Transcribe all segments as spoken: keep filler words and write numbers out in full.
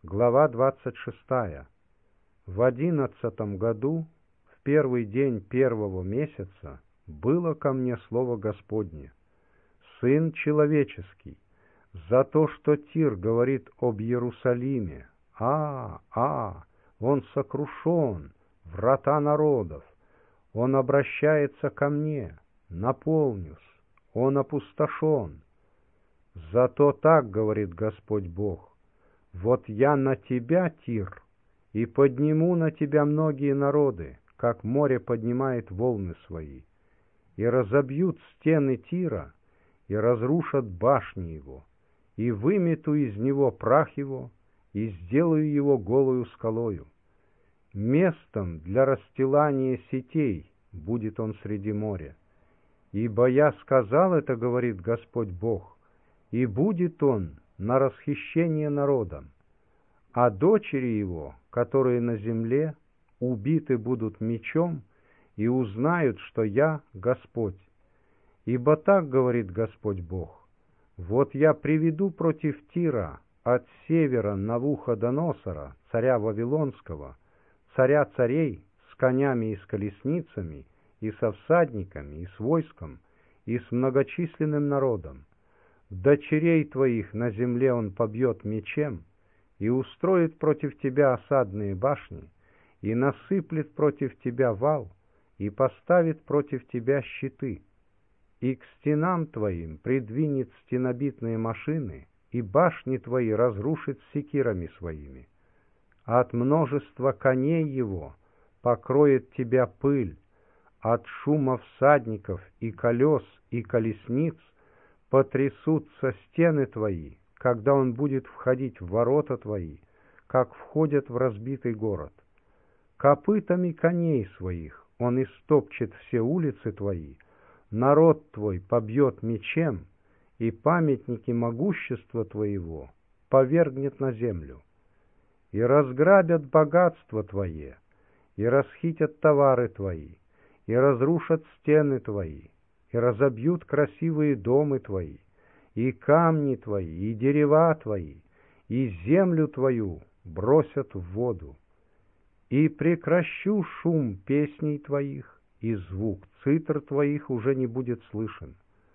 Глава двадцать шестая. В одиннадцатом году, в первый день первого месяца, было ко мне слово Господне: «Сын человеческий, за то, что Тир говорит об Иерусалиме, а, а, он сокрушен, врата народов, он обращается ко мне, наполнюсь, он опустошен. Зато так говорит Господь Бог: вот я на тебя, Тир, и подниму на тебя многие народы, как море поднимает волны свои, и разобьют стены Тира, и разрушат башни его, и вымету из него прах его, и сделаю его голую скалою. Местом для расстилания сетей будет он среди моря. Ибо я сказал это, говорит Господь Бог, и будет он на расхищение народом, а дочери его, которые на земле, убиты будут мечом, и узнают, что я Господь. Ибо так говорит Господь Бог: вот я приведу против Тира от севера Навуходоносора, царя Вавилонского, царя царей, с конями и с колесницами, и со всадниками, и с войском, и с многочисленным народом. Дочерей твоих на земле он побьет мечем, и устроит против тебя осадные башни, и насыплет против тебя вал, и поставит против тебя щиты. И к стенам твоим придвинет стенобитные машины, и башни твои разрушит секирами своими. От множества коней его покроет тебя пыль, от шума всадников и колес и колесниц потрясутся стены твои, когда он будет входить в ворота твои, как входят в разбитый город. Копытами коней своих он истопчет все улицы твои, народ твой побьет мечем, и памятники могущества твоего повергнет на землю. И разграбят богатство твое, и расхитят товары твои, и разрушат стены твои, и разобьют красивые дома твои, и камни твои, и дерева твои, и землю твою бросят в воду. И прекращу шум песней твоих, и звук цитр твоих уже не будет слышен.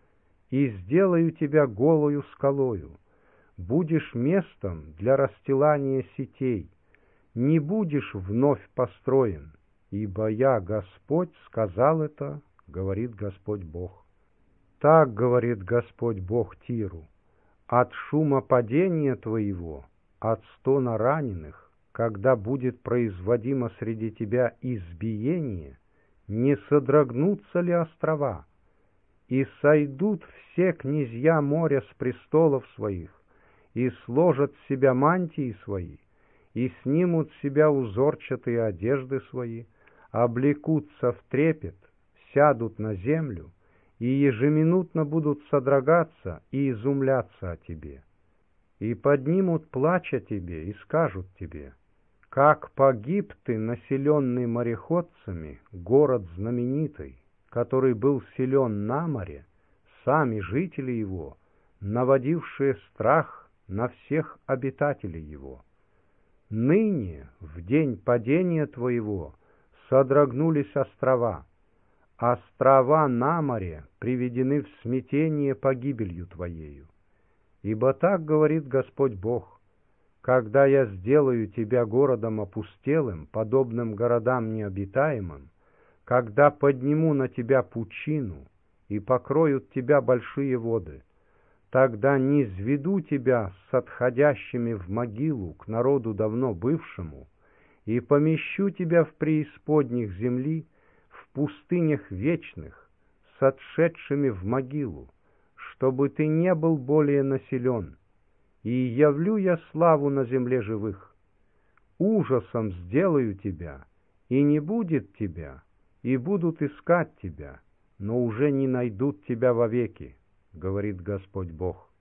И сделаю тебя голою скалою, будешь местом для расстилания сетей, не будешь вновь построен, ибо я, Господь, сказал это, говорит Господь Бог. Так говорит Господь Бог Тиру: от шума падения твоего, от стона раненых, когда будет производимо среди тебя избиение, не содрогнутся ли острова? И сойдут все князья моря с престолов своих, и сложат с себя мантии свои, и снимут с себя узорчатые одежды свои, облекутся в трепет, сядут на землю, и ежеминутно будут содрогаться и изумляться о тебе. И поднимут плач о тебе, и скажут тебе: как погиб ты, населенный мореходцами, город знаменитый, который был силен на море, сами жители его, наводившие страх на всех обитателей его. Ныне, в день падения твоего, содрогнулись острова, острова на море приведены в смятение погибелью твоею. Ибо так говорит Господь Бог: когда я сделаю тебя городом опустелым, подобным городам необитаемым, когда подниму на тебя пучину и покроют тебя большие воды, тогда низведу тебя с отходящими в могилу к народу давно бывшему и помещу тебя в преисподних земли, в пустынях вечных, с отшедшими в могилу, чтобы ты не был более населен, и явлю я славу на земле живых. Ужасом сделаю тебя, и не будет тебя, и будут искать тебя, но уже не найдут тебя вовеки, говорит Господь Бог.